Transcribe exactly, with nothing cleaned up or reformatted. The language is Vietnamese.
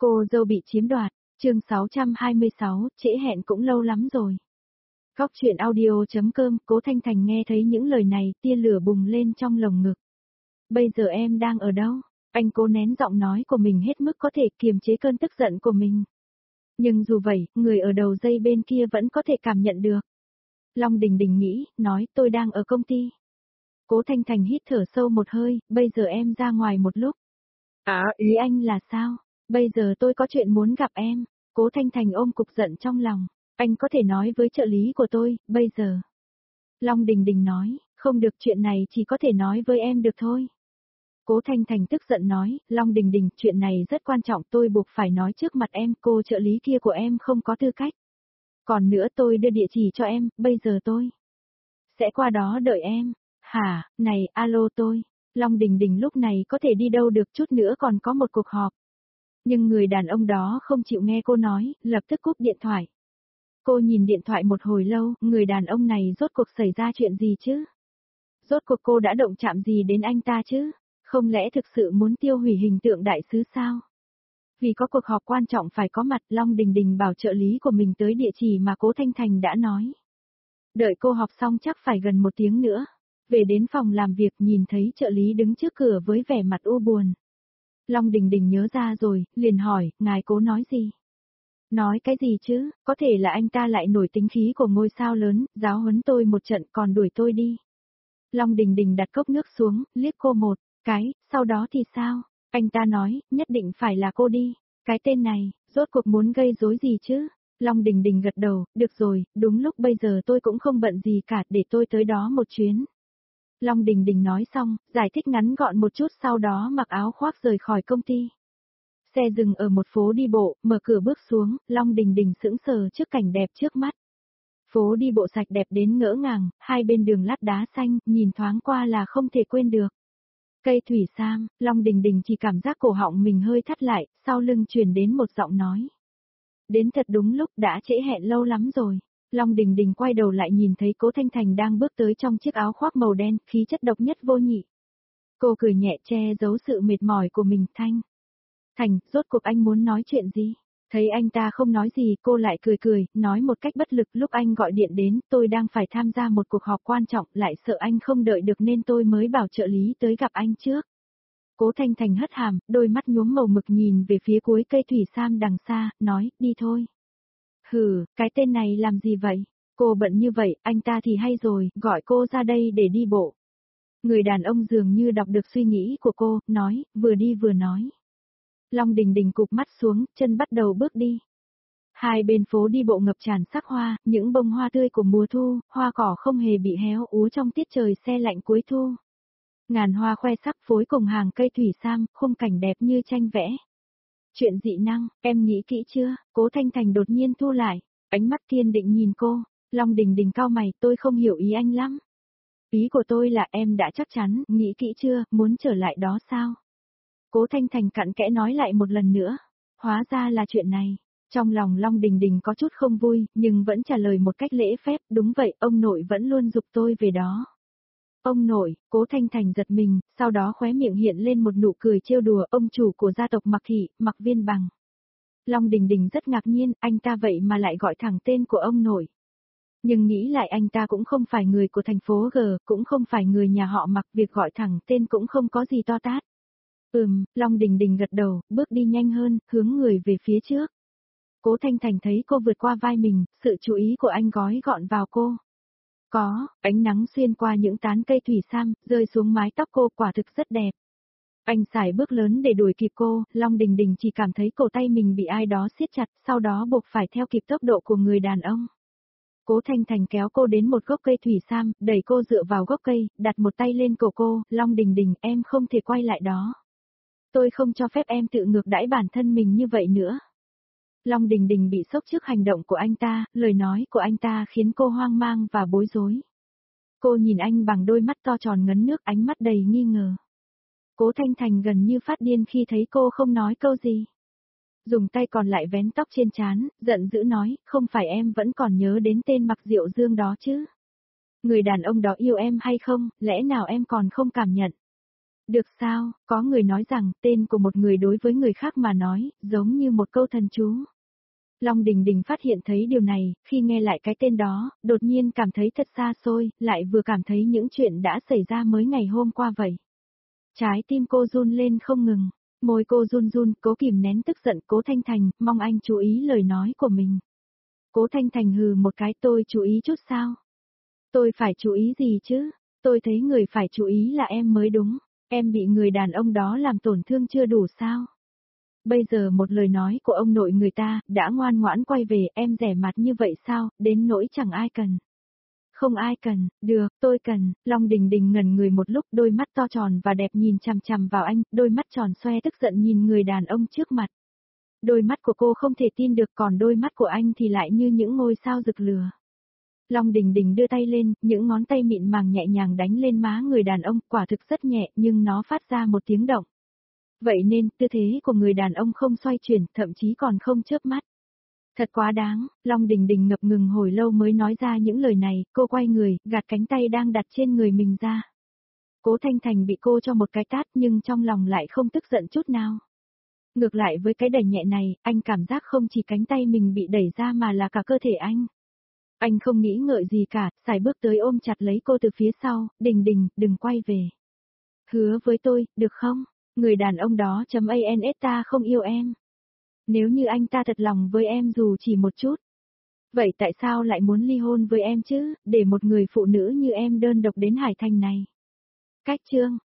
Cô dâu bị chiếm đoạt, chương sáu trăm hai mươi sáu, trễ hẹn cũng lâu lắm rồi. Góc truyện audio.com, Cố Thanh Thành nghe thấy những lời này, tia lửa bùng lên trong lồng ngực. Bây giờ em đang ở đâu? Anh cố nén giọng nói của mình hết mức có thể kiềm chế cơn tức giận của mình. Nhưng dù vậy, người ở đầu dây bên kia vẫn có thể cảm nhận được. Long Đình Đình nghĩ, nói tôi đang ở công ty. Cố Thanh Thành hít thở sâu một hơi, bây giờ em ra ngoài một lúc. À, ý anh là sao? Bây giờ tôi có chuyện muốn gặp em. Cố Thanh Thành ôm cục giận trong lòng. Anh có thể nói với trợ lý của tôi, bây giờ. Long Đình Đình nói, không được, chuyện này chỉ có thể nói với em được thôi. Cố Thanh Thành tức giận nói, Long Đình Đình, chuyện này rất quan trọng, tôi buộc phải nói trước mặt em, cô trợ lý kia của em không có tư cách. Còn nữa, tôi đưa địa chỉ cho em, bây giờ tôi sẽ qua đó đợi em. Hả, này, alo tôi. Long Đình Đình lúc này có thể đi đâu được, chút nữa còn có một cuộc họp. Nhưng người đàn ông đó không chịu nghe cô nói, lập tức cúp điện thoại. Cô nhìn điện thoại một hồi lâu, người đàn ông này rốt cuộc xảy ra chuyện gì chứ? Rốt cuộc cô đã động chạm gì đến anh ta chứ? Không lẽ thực sự muốn tiêu hủy hình tượng đại sứ sao? Vì có cuộc họp quan trọng phải có mặt, Long Đình Đình bảo trợ lý của mình tới địa chỉ mà Cố Thanh Thành đã nói. Đợi cô họp xong chắc phải gần một tiếng nữa. Về đến phòng làm việc nhìn thấy trợ lý đứng trước cửa với vẻ mặt u buồn. Long Đình Đình nhớ ra rồi, liền hỏi, ngài Cố nói gì? Nói cái gì chứ, có thể là anh ta lại nổi tính khí của ngôi sao lớn, giáo huấn tôi một trận còn đuổi tôi đi. Long Đình Đình đặt cốc nước xuống, liếc cô một cái, sau đó thì sao? Anh ta nói, nhất định phải là cô đi. Cái tên này, rốt cuộc muốn gây rối gì chứ? Long Đình Đình gật đầu, được rồi, đúng lúc bây giờ tôi cũng không bận gì cả, để tôi tới đó một chuyến. Long Đình Đình nói xong, giải thích ngắn gọn một chút, sau đó mặc áo khoác rời khỏi công ty. Xe dừng ở một phố đi bộ, mở cửa bước xuống, Long Đình Đình sững sờ trước cảnh đẹp trước mắt. Phố đi bộ sạch đẹp đến ngỡ ngàng, hai bên đường lát đá xanh, nhìn thoáng qua là không thể quên được. Cây thủy sam, Long Đình Đình chỉ cảm giác cổ họng mình hơi thắt lại, sau lưng truyền đến một giọng nói. Đến thật đúng lúc, đã trễ hẹn lâu lắm rồi. Long Đình Đình quay đầu lại nhìn thấy Cố Thanh Thành đang bước tới trong chiếc áo khoác màu đen, khí chất độc nhất vô nhị. Cô cười nhẹ che giấu sự mệt mỏi của mình. Thanh. Thành, rốt cuộc anh muốn nói chuyện gì? Thấy anh ta không nói gì, cô lại cười cười, nói một cách bất lực, lúc anh gọi điện đến, tôi đang phải tham gia một cuộc họp quan trọng, lại sợ anh không đợi được nên tôi mới bảo trợ lý tới gặp anh trước. Cố Thanh Thành hất hàm, đôi mắt nhuốm màu mực nhìn về phía cuối cây thủy sam đằng xa, nói, đi thôi. Hừ, cái tên này làm gì vậy? Cô bận như vậy, anh ta thì hay rồi, gọi cô ra đây để đi bộ. Người đàn ông dường như đọc được suy nghĩ của cô, nói, vừa đi vừa nói. Long Đình Đình cụp mắt xuống, chân bắt đầu bước đi. Hai bên phố đi bộ ngập tràn sắc hoa, những bông hoa tươi của mùa thu, hoa cỏ không hề bị héo úa trong tiết trời se lạnh cuối thu. Ngàn hoa khoe sắc phối cùng hàng cây thủy sam, khung cảnh đẹp như tranh vẽ. Chuyện dị năng, em nghĩ kỹ chưa? Cố Thanh Thành đột nhiên thu lại, ánh mắt kiên định nhìn cô. Long Đình Đình cau mày, tôi không hiểu ý anh lắm. Ý của tôi là em đã chắc chắn, nghĩ kỹ chưa, muốn trở lại đó sao? Cố Thanh Thành cặn kẽ nói lại một lần nữa. Hóa ra là chuyện này. Trong lòng Long Đình Đình có chút không vui, nhưng vẫn trả lời một cách lễ phép, đúng vậy, ông nội vẫn luôn giục tôi về đó. Ông nội, Cố Thanh Thành giật mình, sau đó khóe miệng hiện lên một nụ cười trêu đùa, ông chủ của gia tộc Mặc Thị, Mặc Viên Bằng. Long Đình Đình rất ngạc nhiên, anh ta vậy mà lại gọi thẳng tên của ông nội. Nhưng nghĩ lại anh ta cũng không phải người của thành phố G, cũng không phải người nhà họ Mặc, việc gọi thẳng tên cũng không có gì to tát. Ừm, Long Đình Đình gật đầu, bước đi nhanh hơn, hướng người về phía trước. Cố Thanh Thành thấy cô vượt qua vai mình, sự chú ý của anh gói gọn vào cô. Có, ánh nắng xuyên qua những tán cây thủy sam, rơi xuống mái tóc cô, quả thực rất đẹp. Anh xài bước lớn để đuổi kịp cô, Long Đình Đình chỉ cảm thấy cổ tay mình bị ai đó siết chặt, sau đó buộc phải theo kịp tốc độ của người đàn ông. Cố Thanh Thành kéo cô đến một gốc cây thủy sam, đẩy cô dựa vào gốc cây, đặt một tay lên cổ cô, Long Đình Đình, em không thể quay lại đó. Tôi không cho phép em tự ngược đãi bản thân mình như vậy nữa. Long Đình Đình bị sốc trước hành động của anh ta, lời nói của anh ta khiến cô hoang mang và bối rối. Cô nhìn anh bằng đôi mắt to tròn ngấn nước, ánh mắt đầy nghi ngờ. Cố Thanh Thành gần như phát điên khi thấy cô không nói câu gì. Dùng tay còn lại vén tóc trên trán, giận dữ nói, không phải em vẫn còn nhớ đến tên Mặc Diệu Dương đó chứ? Người đàn ông đó yêu em hay không, lẽ nào em còn không cảm nhận? Được sao, có người nói rằng tên của một người đối với người khác mà nói, giống như một câu thần chú. Long Đình Đình phát hiện thấy điều này, khi nghe lại cái tên đó, đột nhiên cảm thấy thật xa xôi, lại vừa cảm thấy những chuyện đã xảy ra mới ngày hôm qua vậy. Trái tim cô run lên không ngừng, môi cô run run, cố kìm nén tức giận. Cố Thanh Thành, mong anh chú ý lời nói của mình. Cố Thanh Thành hừ một cái, tôi chú ý chút sao? Tôi phải chú ý gì chứ? Tôi thấy người phải chú ý là em mới đúng. Em bị người đàn ông đó làm tổn thương chưa đủ sao? Bây giờ một lời nói của ông nội người ta, đã ngoan ngoãn quay về, em rẻ mặt như vậy sao, đến nỗi chẳng ai cần. Không ai cần, được, tôi cần. Long Đình Đình ngẩn người một lúc, đôi mắt to tròn và đẹp nhìn chằm chằm vào anh, đôi mắt tròn xoe tức giận nhìn người đàn ông trước mặt. Đôi mắt của cô không thể tin được, còn đôi mắt của anh thì lại như những ngôi sao rực lửa. Long Đình Đình đưa tay lên, những ngón tay mịn màng nhẹ nhàng đánh lên má người đàn ông, quả thực rất nhẹ, nhưng nó phát ra một tiếng động. Vậy nên, tư thế của người đàn ông không xoay chuyển, thậm chí còn không chớp mắt. Thật quá đáng, Long Đình Đình ngập ngừng hồi lâu mới nói ra những lời này, cô quay người, gạt cánh tay đang đặt trên người mình ra. Cố Thanh Thành bị cô cho một cái tát nhưng trong lòng lại không tức giận chút nào. Ngược lại với cái đẩy nhẹ này, anh cảm giác không chỉ cánh tay mình bị đẩy ra mà là cả cơ thể anh. Anh không nghĩ ngợi gì cả, sải bước tới ôm chặt lấy cô từ phía sau, Đình Đình, đừng quay về. Hứa với tôi, được không? Người đàn ông đó chấm ans ta không yêu em. Nếu như anh ta thật lòng với em dù chỉ một chút. Vậy tại sao lại muốn ly hôn với em chứ, để một người phụ nữ như em đơn độc đến Hải Thành này? Cách chương